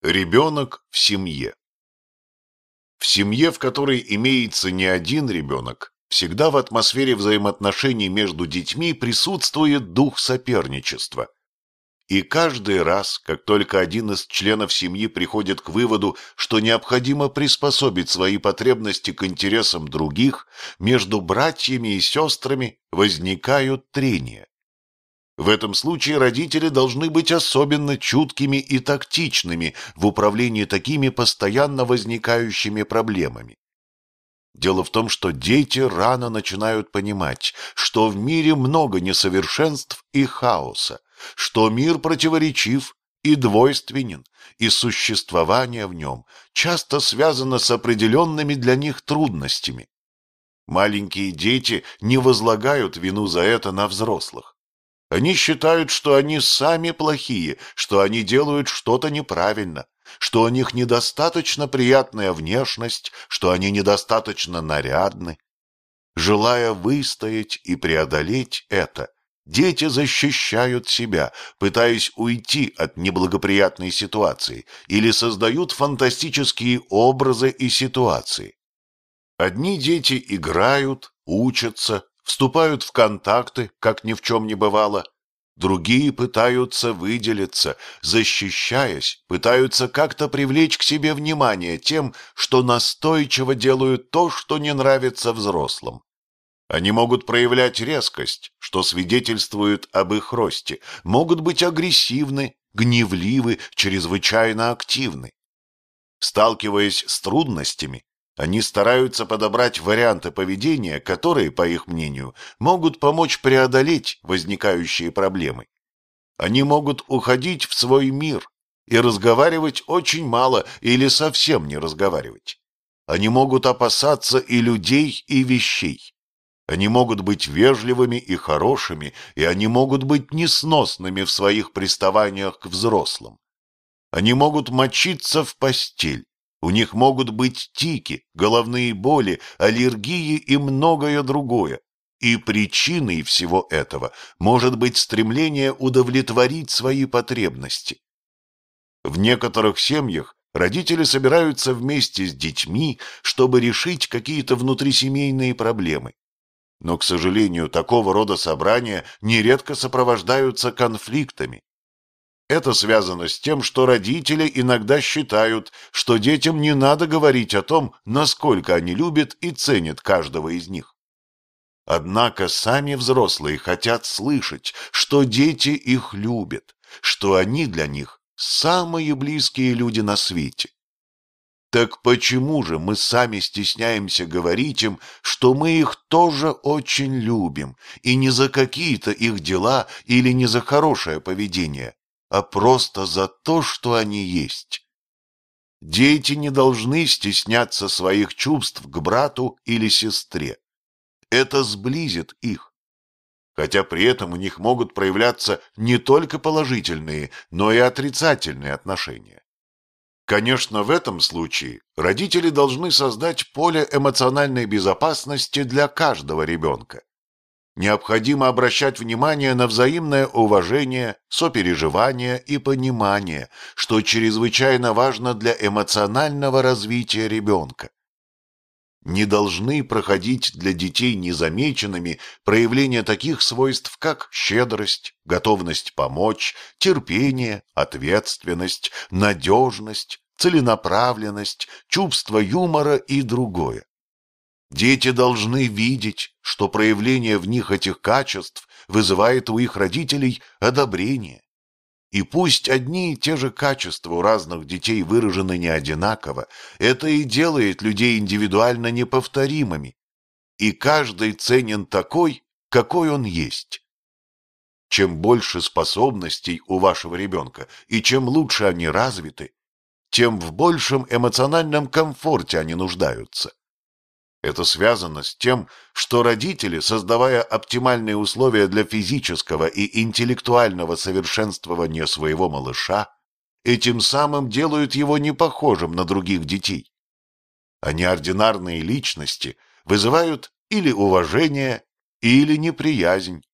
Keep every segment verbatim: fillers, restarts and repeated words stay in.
Ребенок в семье. В семье, в которой имеется не один ребенок, всегда в атмосфере взаимоотношений между детьми присутствует дух соперничества. И каждый раз, как только один из членов семьи приходит к выводу, что необходимо приспособить свои потребности к интересам других, между братьями и сестрами возникают трения. В этом случае родители должны быть особенно чуткими и тактичными в управлении такими постоянно возникающими проблемами. Дело в том, что дети рано начинают понимать, что в мире много несовершенств и хаоса, что мир противоречив и двойственен, и существование в нем часто связано с определенными для них трудностями. Маленькие дети не возлагают вину за это на взрослых. Они считают, что они сами плохие, что они делают что-то неправильно, что у них недостаточно приятная внешность, что они недостаточно нарядны. Желая выстоять и преодолеть это, дети защищают себя, пытаясь уйти от неблагоприятной ситуации, или создают фантастические образы и ситуации. Одни дети играют, учатся, вступают в контакты, как ни в чем не бывало. Другие пытаются выделиться, защищаясь, пытаются как-то привлечь к себе внимание тем, что настойчиво делают то, что не нравится взрослым. Они могут проявлять резкость, что свидетельствует об их росте, могут быть агрессивны, гневливы, чрезвычайно активны. Сталкиваясь с трудностями, они стараются подобрать варианты поведения, которые, по их мнению, могут помочь преодолеть возникающие проблемы. Они могут уходить в свой мир и разговаривать очень мало или совсем не разговаривать. Они могут опасаться и людей, и вещей. Они могут быть вежливыми и хорошими, и они могут быть несносными в своих приставаниях к взрослым. Они могут мочиться в постель. У них могут быть тики, головные боли, аллергии и многое другое. И причиной всего этого может быть стремление удовлетворить свои потребности. В некоторых семьях родители собираются вместе с детьми, чтобы решить какие-то внутрисемейные проблемы. Но, к сожалению, такого рода собрания нередко сопровождаются конфликтами. Это связано с тем, что родители иногда считают, что детям не надо говорить о том, насколько они любят и ценят каждого из них. Однако сами взрослые хотят слышать, что дети их любят, что они для них самые близкие люди на свете. Так почему же мы сами стесняемся говорить им, что мы их тоже очень любим, и не за какие-то их дела или не за хорошее поведение, а просто за то, что они есть? Дети не должны стесняться своих чувств к брату или сестре. Это сблизит их. Хотя при этом у них могут проявляться не только положительные, но и отрицательные отношения. Конечно, в этом случае родители должны создать поле эмоциональной безопасности для каждого ребенка. Необходимо обращать внимание на взаимное уважение, сопереживание и понимание, что чрезвычайно важно для эмоционального развития ребенка. Не должны проходить для детей незамеченными проявления таких свойств, как щедрость, готовность помочь, терпение, ответственность, надежность, целенаправленность, чувство юмора и другое. Дети должны видеть, что проявление в них этих качеств вызывает у их родителей одобрение. И пусть одни и те же качества у разных детей выражены не одинаково, это и делает людей индивидуально неповторимыми. И каждый ценен такой, какой он есть. Чем больше способностей у вашего ребенка и чем лучше они развиты, тем в большем эмоциональном комфорте они нуждаются. Это связано с тем, что родители, создавая оптимальные условия для физического и интеллектуального совершенствования своего малыша, этим самым делают его непохожим на других детей. А неординарные личности вызывают или уважение, или неприязнь.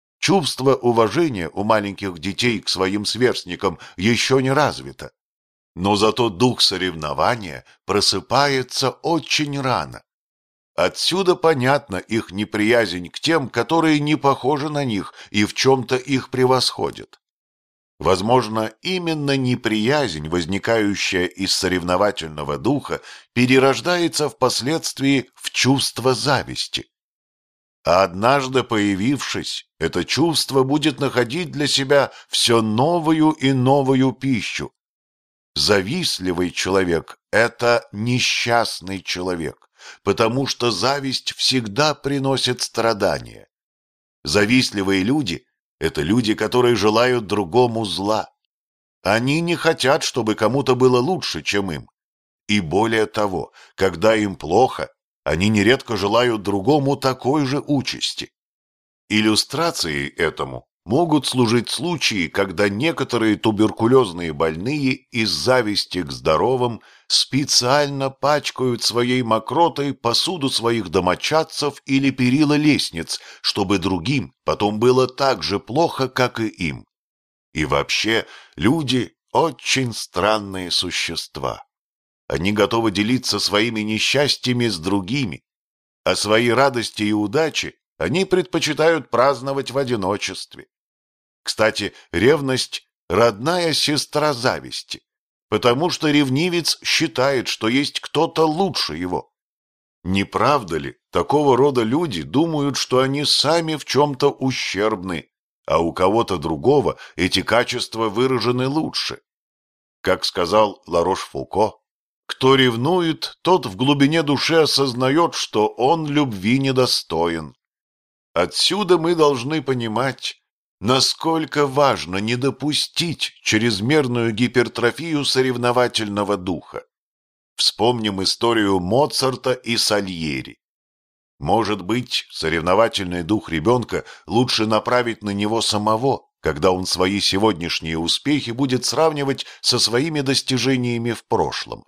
Чувство уважения у маленьких детей к своим сверстникам еще не развито. Но зато дух соревнования просыпается очень рано. Отсюда понятна их неприязнь к тем, которые не похожи на них и в чем-то их превосходят. Возможно, именно неприязнь, возникающая из соревновательного духа, перерождается впоследствии в чувство зависти. А однажды появившись, это чувство будет находить для себя все новую и новую пищу. Завистливый человек – это несчастный человек, потому что зависть всегда приносит страдания. Завистливые люди – это люди, которые желают другому зла. Они не хотят, чтобы кому-то было лучше, чем им. И более того, когда им плохо, они нередко желают другому такой же участи. Иллюстрацией этому могут служить случаи, когда некоторые туберкулезные больные из зависти к здоровым специально пачкают своей мокротой посуду своих домочадцев или перила лестниц, чтобы другим потом было так же плохо, как и им. И вообще, люди очень странные существа. Они готовы делиться своими несчастьями с другими, а свои радости и удачи они предпочитают праздновать в одиночестве. Кстати, ревность – родная сестра зависти, потому что ревнивец считает, что есть кто-то лучше его. Не правда ли, такого рода люди думают, что они сами в чем-то ущербны, а у кого-то другого эти качества выражены лучше? Как сказал Ларош-Фуко, кто ревнует, тот в глубине души осознает, что он любви недостоин. Отсюда мы должны понимать, насколько важно не допустить чрезмерную гипертрофию соревновательного духа. Вспомним историю Моцарта и Сальери. Может быть, соревновательный дух ребенка лучше направить на него самого, когда он свои сегодняшние успехи будет сравнивать со своими достижениями в прошлом.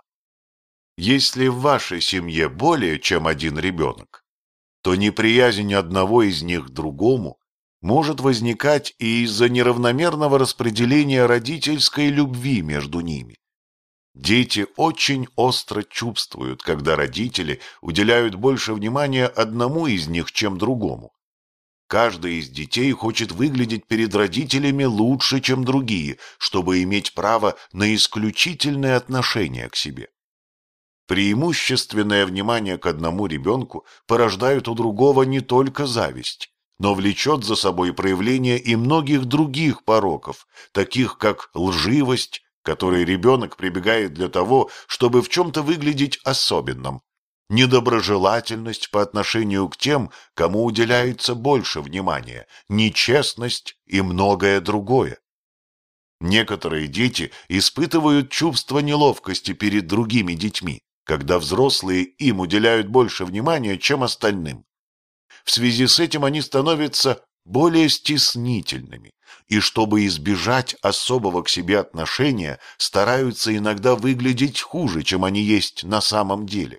Если в вашей семье более чем один ребенок, то неприязнь одного из них к другому может возникать и из-за неравномерного распределения родительской любви между ними. Дети очень остро чувствуют, когда родители уделяют больше внимания одному из них, чем другому. Каждый из детей хочет выглядеть перед родителями лучше, чем другие, чтобы иметь право на исключительное отношение к себе. Преимущественное внимание к одному ребенку порождает у другого не только зависть, но влечет за собой проявление и многих других пороков, таких как лживость, к которой ребенок прибегает для того, чтобы в чем-то выглядеть особенным, недоброжелательность по отношению к тем, кому уделяется больше внимания, нечестность и многое другое. Некоторые дети испытывают чувство неловкости перед другими детьми, когда взрослые им уделяют больше внимания, чем остальным. В связи с этим они становятся более стеснительными, и чтобы избежать особого к себе отношения, стараются иногда выглядеть хуже, чем они есть на самом деле.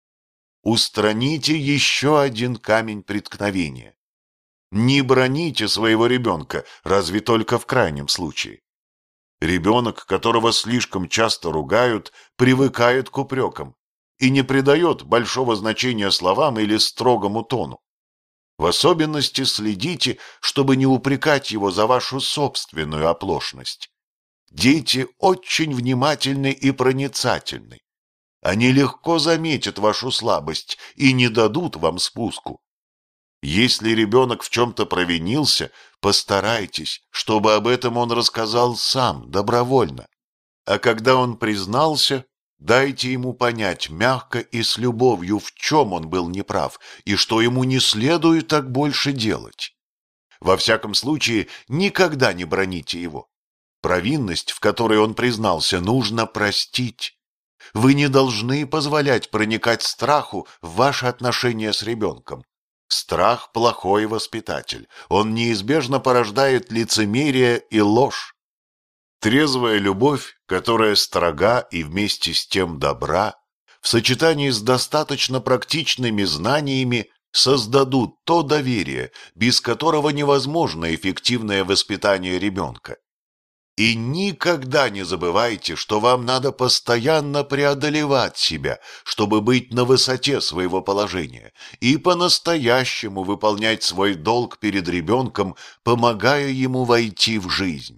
Устраните еще один камень преткновения. Не браните своего ребенка, разве только в крайнем случае. Ребенок, которого слишком часто ругают, привыкает к упрекам и не придает большого значения словам или строгому тону. В особенности следите, чтобы не упрекать его за вашу собственную оплошность. Дети очень внимательны и проницательны. Они легко заметят вашу слабость и не дадут вам спуску. Если ребенок в чем-то провинился, постарайтесь, чтобы об этом он рассказал сам, добровольно. А когда он признался, дайте ему понять мягко и с любовью, в чем он был неправ, и что ему не следует так больше делать. Во всяком случае, никогда не браните его. Провинность, в которой он признался, нужно простить. Вы не должны позволять проникать страху в ваши отношения с ребенком. Страх – плохой воспитатель. Он неизбежно порождает лицемерие и ложь. Трезвая любовь, которая строга и вместе с тем добра, в сочетании с достаточно практичными знаниями создадут то доверие, без которого невозможно эффективное воспитание ребенка. И никогда не забывайте, что вам надо постоянно преодолевать себя, чтобы быть на высоте своего положения и по-настоящему выполнять свой долг перед ребенком, помогая ему войти в жизнь.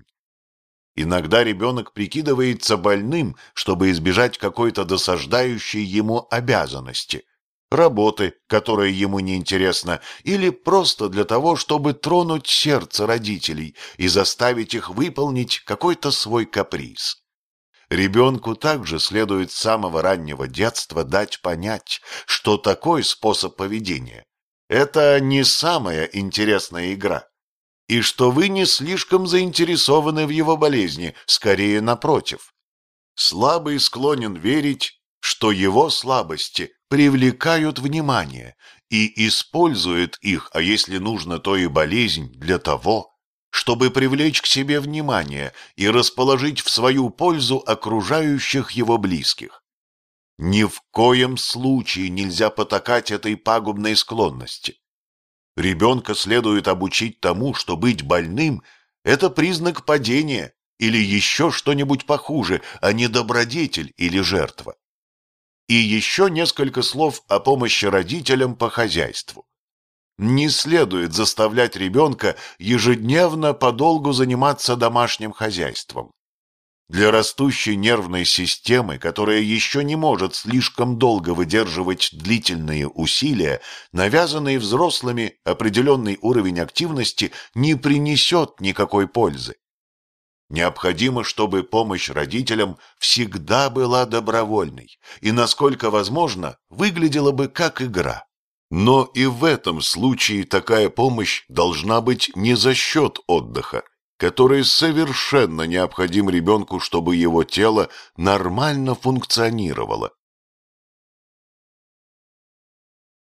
Иногда ребенок прикидывается больным, чтобы избежать какой-то досаждающей ему обязанности, работы, которая ему неинтересна, или просто для того, чтобы тронуть сердце родителей и заставить их выполнить какой-то свой каприз. Ребенку также следует с самого раннего детства дать понять, что такой способ поведения – это не самая интересная игра, и что вы не слишком заинтересованы в его болезни, скорее напротив. Слабый склонен верить, что его слабости привлекают внимание и использует их, а если нужно, то и болезнь, для того, чтобы привлечь к себе внимание и расположить в свою пользу окружающих его близких. Ни в коем случае нельзя потакать этой пагубной склонности. Ребенка следует обучить тому, что быть больным – это признак падения или еще что-нибудь похуже, а не добродетель или жертва. И еще несколько слов о помощи родителям по хозяйству. Не следует заставлять ребенка ежедневно подолгу заниматься домашним хозяйством. Для растущей нервной системы, которая еще не может слишком долго выдерживать длительные усилия, навязанный взрослыми определенный уровень активности не принесет никакой пользы. Необходимо, чтобы помощь родителям всегда была добровольной и, насколько возможно, выглядела бы как игра. Но и в этом случае такая помощь должна быть не за счет отдыха, который совершенно необходим ребенку, чтобы его тело нормально функционировало.